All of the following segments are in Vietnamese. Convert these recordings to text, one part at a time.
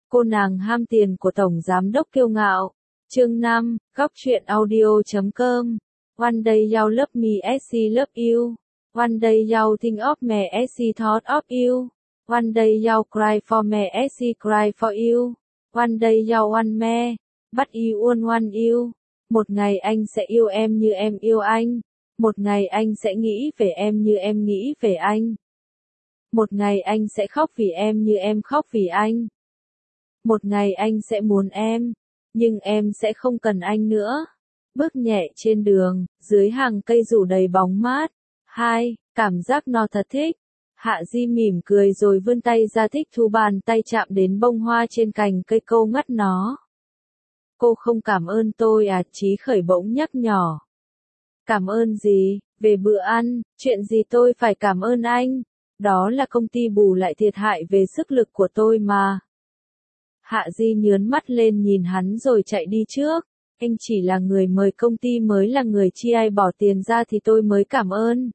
Cô nàng ham tiền của Tổng Giám đốc kiêu ngạo. Chương 5, Góc truyện audio.com. One day you love me as I love you. One day you think of me as I thought of you. One day you cry for me as I cry for you. One day you want me, but you won't want you. Một ngày anh sẽ yêu em như em yêu anh. Một ngày anh sẽ nghĩ về em như em nghĩ về anh. Một ngày anh sẽ khóc vì em như em khóc vì anh. Một ngày anh sẽ muốn em, nhưng em sẽ không cần anh nữa. Bước nhẹ trên đường, dưới hàng cây rủ đầy bóng mát. 2. Cảm giác no thật thích. Hạ Di mỉm cười rồi vươn tay ra thích thú bàn tay chạm đến bông hoa trên cành cây câu ngắt nó. Cô không cảm ơn tôi à? Chí Khởi bỗng nhắc nhỏ. Cảm ơn gì? Về bữa ăn, chuyện gì tôi phải cảm ơn anh? Đó là công ty bù lại thiệt hại về sức lực của tôi mà. Hạ Di nhướn mắt lên nhìn hắn rồi chạy đi trước. Anh chỉ là người mời, công ty mới là người chi, ai bỏ tiền ra thì tôi mới cảm ơn.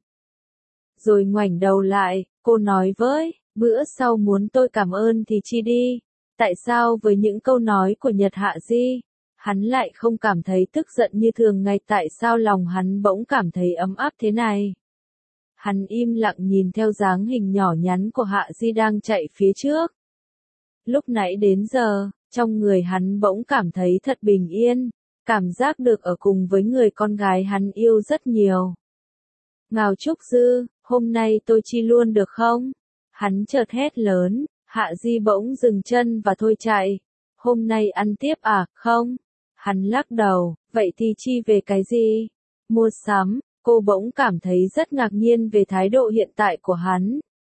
Rồi ngoảnh đầu lại, cô nói với, bữa sau muốn tôi cảm ơn thì chi đi. Tại sao với những câu nói của Nhật Hạ Di, hắn lại không cảm thấy tức giận như thường ngày? Tại sao lòng hắn bỗng cảm thấy ấm áp thế này? Hắn im lặng nhìn theo dáng hình nhỏ nhắn của Hạ Di đang chạy phía trước. Lúc nãy đến giờ, trong người hắn bỗng cảm thấy thật bình yên, cảm giác được ở cùng với người con gái hắn yêu rất nhiều. Ngào Trúc Dư, hôm nay tôi chi luôn được không? Hắn chợt hét lớn. Hạ Di bỗng dừng chân và thôi chạy. Hôm nay ăn tiếp à? Không. Hắn lắc đầu, vậy thì chi về cái gì? Mua sắm. Cô bỗng cảm thấy rất ngạc nhiên về thái độ hiện tại của hắn.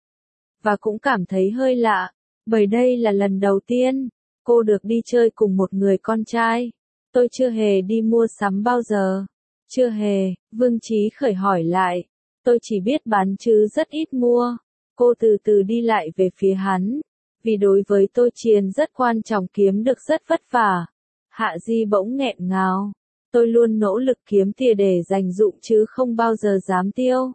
Và cũng cảm thấy hơi lạ, bởi đây là lần đầu tiên cô được đi chơi cùng một người con trai. Tôi chưa hề đi mua sắm bao giờ. Chưa hề, Vương Chí Khởi hỏi lại. Tôi chỉ biết bán chứ rất ít mua. Cô từ từ đi lại về phía hắn. Vì đối với tôi tiền rất quan trọng, kiếm được rất vất vả. Hạ Di bỗng nghẹn ngào. Tôi luôn nỗ lực kiếm tiền để dành dụm chứ không bao giờ dám tiêu.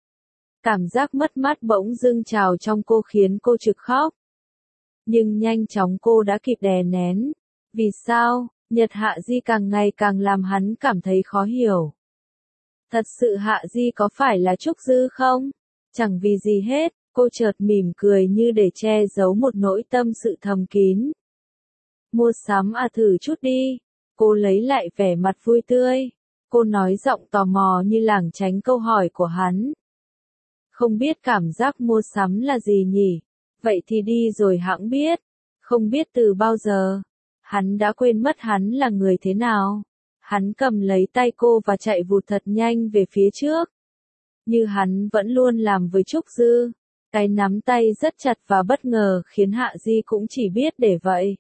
Cảm giác mất mát bỗng dưng trào trong cô khiến cô trực khóc. Nhưng nhanh chóng cô đã kịp đè nén. Vì sao? Nhật Hạ Di càng ngày càng làm hắn cảm thấy khó hiểu. Thật sự Hạ Di có phải là Trúc Dư không? Chẳng vì gì hết, cô chợt mỉm cười như để che giấu một nỗi tâm sự thầm kín. Mua sắm à, thử chút đi. Cô lấy lại vẻ mặt vui tươi. Cô nói giọng tò mò như lảng tránh câu hỏi của hắn. Không biết cảm giác mua sắm là gì nhỉ? Vậy thì đi rồi hẵng biết. Không biết từ bao giờ. Hắn đã quên mất hắn là người thế nào. Hắn cầm lấy tay cô và chạy vụt thật nhanh về phía trước. Như hắn vẫn luôn làm với Trúc Dư. Cái nắm tay rất chặt và bất ngờ khiến Hạ Di cũng chỉ biết để vậy.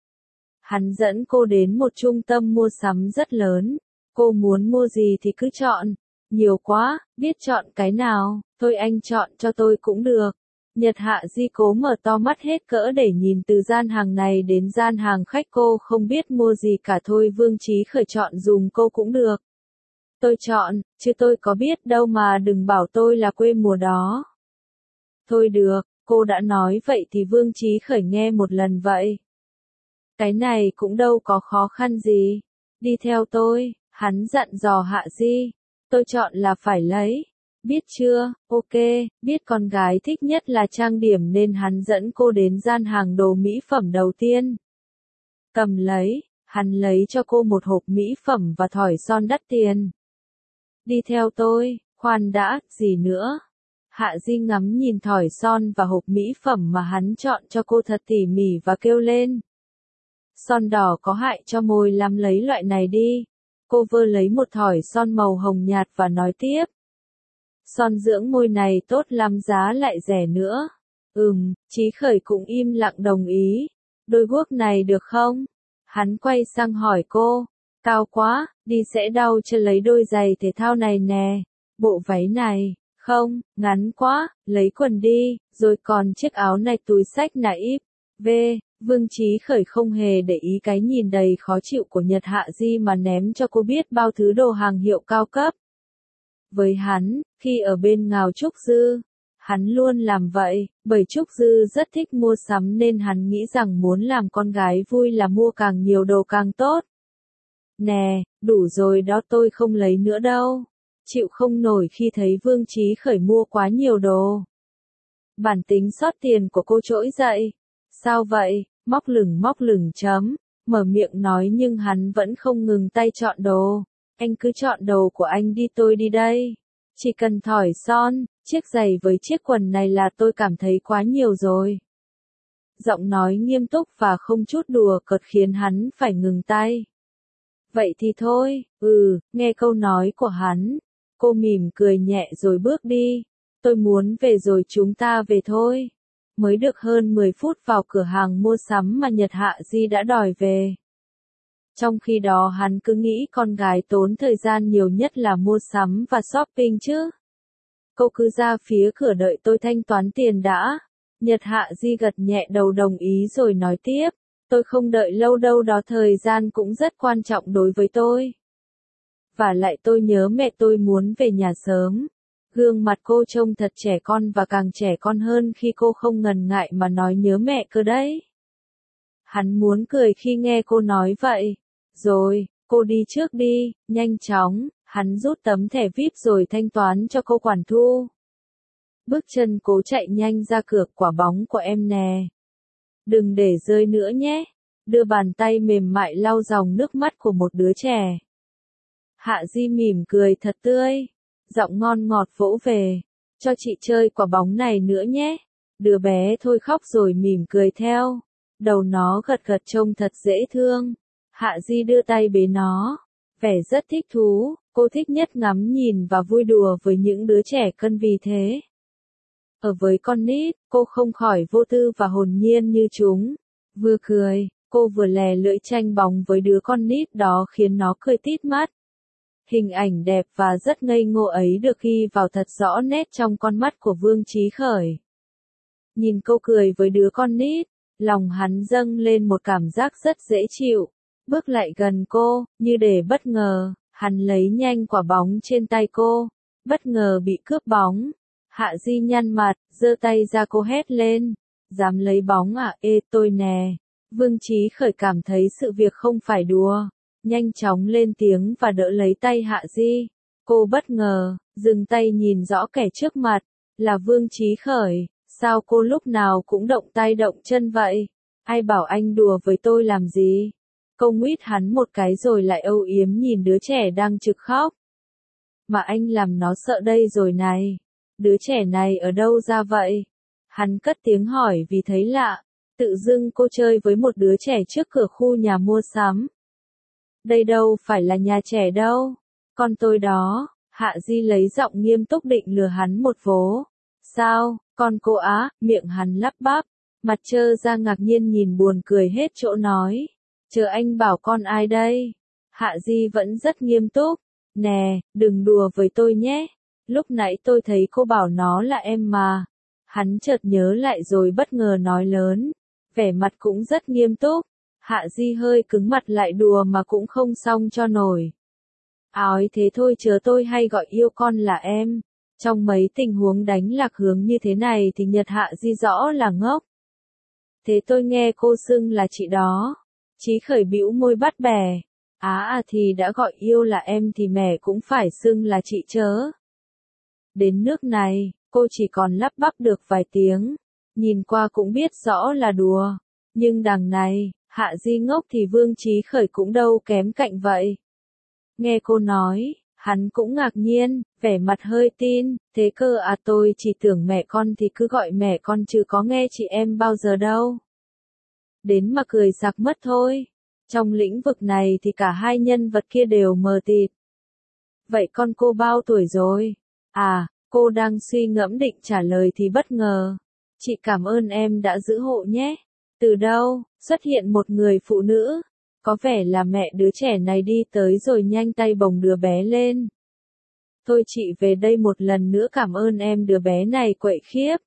Hắn dẫn cô đến một trung tâm mua sắm rất lớn. Cô muốn mua gì thì cứ chọn. Nhiều quá, biết chọn cái nào, thôi anh chọn cho tôi cũng được. Nhật Hạ Di cố mở to mắt hết cỡ để nhìn từ gian hàng này đến gian hàng khách, cô không biết mua gì cả. Thôi Vương Chí Khởi chọn dùm cô cũng được. Tôi chọn, chứ tôi có biết đâu mà, đừng bảo tôi là quê mùa đó. Thôi được, cô đã nói vậy thì Vương Chí Khởi nghe một lần vậy. Cái này cũng đâu có khó khăn gì. Đi theo tôi, hắn dặn dò Hạ Di. Tôi chọn là phải lấy. Biết chưa? Ok, biết con gái thích nhất là trang điểm nên hắn dẫn cô đến gian hàng đồ mỹ phẩm đầu tiên. Cầm lấy, hắn lấy cho cô một hộp mỹ phẩm và thỏi son đắt tiền. Đi theo tôi, khoan đã, gì nữa? Hạ Di ngắm nhìn thỏi son và hộp mỹ phẩm mà hắn chọn cho cô thật tỉ mỉ và kêu lên. Son đỏ có hại cho môi lắm, lấy loại này đi. Cô vơ lấy một thỏi son màu hồng nhạt và nói tiếp. Son dưỡng môi này tốt lắm, giá lại rẻ nữa. Chí Khởi cũng im lặng đồng ý. Đôi guốc này được không? Hắn quay sang hỏi cô. Cao quá, đi sẽ đau chân, lấy đôi giày thể thao này nè. Bộ váy này, không, ngắn quá, lấy quần đi, rồi còn chiếc áo này, túi xách nãy. Vương Chí Khởi không hề để ý cái nhìn đầy khó chịu của Nhật Hạ Di mà ném cho cô biết bao thứ đồ hàng hiệu cao cấp. Với hắn, khi ở bên Ngào Trúc Dư, Hắn luôn làm vậy, bởi Trúc Dư rất thích mua sắm nên hắn nghĩ rằng muốn làm con gái vui là mua càng nhiều đồ càng tốt. Nè, đủ rồi đó, tôi không lấy nữa đâu. Chịu không nổi khi thấy Vương Chí Khởi mua quá nhiều đồ. Bản tính sót tiền của cô trỗi dậy. Sao vậy? Móc lửng chấm. Mở miệng nói nhưng hắn vẫn không ngừng tay chọn đồ. Anh cứ chọn đồ của anh đi, tôi đi đây. Chỉ cần thỏi son, chiếc giày với chiếc quần này là tôi cảm thấy quá nhiều rồi. Giọng nói nghiêm túc và không chút đùa cợt khiến hắn phải ngừng tay. Vậy thì thôi, nghe câu nói của hắn. Cô mỉm cười nhẹ rồi bước đi. Tôi muốn về rồi, chúng ta về thôi. Mới được hơn 10 phút vào cửa hàng mua sắm mà Nhật Hạ Di đã đòi về. Trong khi đó hắn cứ nghĩ con gái tốn thời gian nhiều nhất là mua sắm và shopping chứ. Cô cứ ra phía cửa đợi tôi thanh toán tiền đã. Nhật Hạ Di gật nhẹ đầu đồng ý rồi nói tiếp. Tôi không đợi lâu đâu đó, thời gian cũng rất quan trọng đối với tôi. Và lại tôi nhớ mẹ, tôi muốn về nhà sớm. Gương mặt cô trông thật trẻ con và càng trẻ con hơn khi cô không ngần ngại mà nói nhớ mẹ cơ đấy. Hắn muốn cười khi nghe cô nói vậy. Rồi, cô đi trước đi, nhanh chóng, hắn rút tấm thẻ VIP rồi thanh toán cho cô quản thu. Bước chân cố chạy nhanh ra cửa, quả bóng của em nè. Đừng để rơi nữa nhé. Đưa bàn tay mềm mại lau dòng nước mắt của một đứa trẻ. Hạ Di mỉm cười thật tươi. Giọng ngon ngọt vỗ về. Cho chị chơi quả bóng này nữa nhé. Đứa bé thôi khóc rồi mỉm cười theo. Đầu nó gật gật trông thật dễ thương. Hạ Di đưa tay bế nó. Vẻ rất thích thú, cô thích nhất ngắm nhìn và vui đùa với những đứa trẻ cân vì thế. Ở với con nít, cô không khỏi vô tư và hồn nhiên như chúng. Vừa cười, cô vừa lè lưỡi tranh bóng với đứa con nít đó khiến nó cười tít mắt. Hình ảnh đẹp và rất ngây ngô ấy được ghi vào thật rõ nét trong con mắt của Vương Chí Khởi. Nhìn cô cười với đứa con nít, lòng hắn dâng lên một cảm giác rất dễ chịu. Bước lại gần cô, như để bất ngờ, hắn lấy nhanh quả bóng trên tay cô. Bất ngờ bị cướp bóng. Hạ Di nhăn mặt, giơ tay ra, cô hét lên. Dám lấy bóng à? Ê, tôi nè. Vương Chí Khởi cảm thấy sự việc không phải đùa. Nhanh chóng lên tiếng và đỡ lấy tay Hạ Di. Cô bất ngờ, dừng tay nhìn rõ kẻ trước mặt. Là Vương Chí Khởi. Sao cô lúc nào cũng động tay động chân vậy? Ai bảo anh đùa với tôi làm gì? Cô nguyết hắn một cái rồi lại âu yếm nhìn đứa trẻ đang trực khóc. Mà anh làm nó sợ đây rồi này. Đứa trẻ này ở đâu ra vậy? Hắn cất tiếng hỏi vì thấy lạ. Tự dưng cô chơi với một đứa trẻ trước cửa khu nhà mua sắm. Đây đâu phải là nhà trẻ đâu. Con tôi đó. Hạ Di lấy giọng nghiêm túc định lừa hắn một vố. Sao, con cô á? Miệng hắn lắp bắp. Mặt trơ ra ngạc nhiên nhìn buồn cười hết chỗ nói. Chờ anh bảo con ai đây? Hạ Di vẫn rất nghiêm túc. Nè, đừng đùa với tôi nhé. Lúc nãy tôi thấy cô bảo nó là em mà. Hắn chợt nhớ lại rồi bất ngờ nói lớn. Vẻ mặt cũng rất nghiêm túc. Hạ Di hơi cứng mặt lại, đùa mà cũng không xong cho nổi. Ói thế thôi chớ, tôi hay gọi yêu con là em. Trong mấy tình huống đánh lạc hướng như thế này thì Nhật Hạ Di rõ là ngốc. Thế tôi nghe cô xưng là chị đó. Chí Khởi bĩu môi bắt bẻ. Thì đã gọi yêu là em thì mẹ cũng phải xưng là chị chớ. Đến nước này, cô chỉ còn lắp bắp được vài tiếng. Nhìn qua cũng biết rõ là đùa. Nhưng đằng này, Hạ Di ngốc thì Vương Chí Khởi cũng đâu kém cạnh vậy. Nghe cô nói, hắn cũng ngạc nhiên, vẻ mặt hơi tin. Thế cơ à? Tôi chỉ tưởng mẹ con thì cứ gọi mẹ con chứ có nghe chị em bao giờ đâu. Đến mà cười sặc mất thôi. Trong lĩnh vực này thì cả hai nhân vật kia đều mờ tịt. Vậy con cô bao tuổi rồi? Cô đang suy ngẫm định trả lời thì bất ngờ. Chị cảm ơn em đã giữ hộ nhé. Từ đâu, xuất hiện một người phụ nữ. Có vẻ là mẹ đứa trẻ này đi tới rồi nhanh tay bồng đứa bé lên. Thôi chị về đây một lần nữa cảm ơn em, đứa bé này quậy khiếp.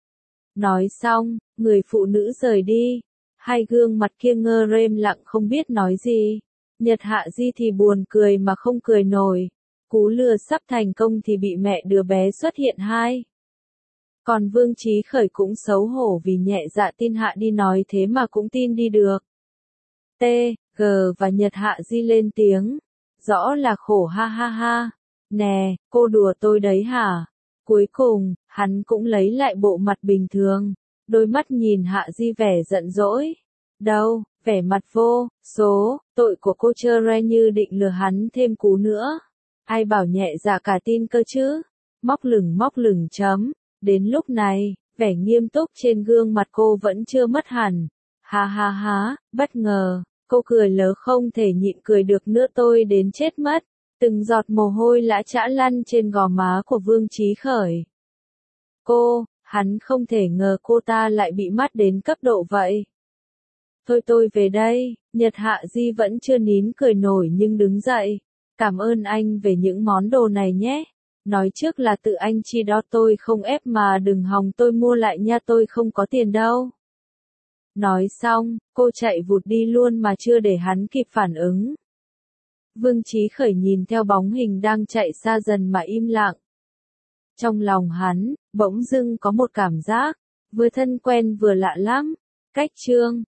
Nói xong, người phụ nữ rời đi. Hai gương mặt kia ngơ rêm lặng không biết nói gì. Nhật Hạ Di thì buồn cười mà không cười nổi. Cú lừa sắp thành công thì bị mẹ đứa bé xuất hiện hai. Còn Vương Chí Khởi cũng xấu hổ vì nhẹ dạ tin Hạ Đi nói thế mà cũng tin đi được. T, G và Nhật Hạ Di lên tiếng. Rõ là khổ ha ha ha. Nè, cô đùa tôi đấy hả? Cuối cùng, hắn cũng lấy lại bộ mặt bình thường. Đôi mắt nhìn Hạ Di vẻ giận dỗi. Đâu, vẻ mặt vô số, tội của cô Chơ Re như định lừa hắn thêm cú nữa. Ai bảo nhẹ dạ cả tin cơ chứ? Móc lửng chấm. Đến lúc này, vẻ nghiêm túc trên gương mặt cô vẫn chưa mất hẳn. Ha ha ha, bất ngờ, cô cười lớ không thể nhịn cười được nữa, tôi đến chết mất. Từng giọt mồ hôi lã chã lăn trên gò má của Vương Chí Khởi. Hắn không thể ngờ cô ta lại bị mắt đến cấp độ vậy. Thôi tôi về đây, Nhật Hạ Di vẫn chưa nín cười nổi nhưng đứng dậy. Cảm ơn anh về những món đồ này nhé. Nói trước là tự anh chi đó, tôi không ép mà đừng hòng tôi mua lại nha, tôi không có tiền đâu. Nói xong, cô chạy vụt đi luôn mà chưa để hắn kịp phản ứng. Vương Chí Khởi nhìn theo bóng hình đang chạy xa dần mà im lặng. Trong lòng hắn, bỗng dưng có một cảm giác, vừa thân quen vừa lạ lắm. Cách chương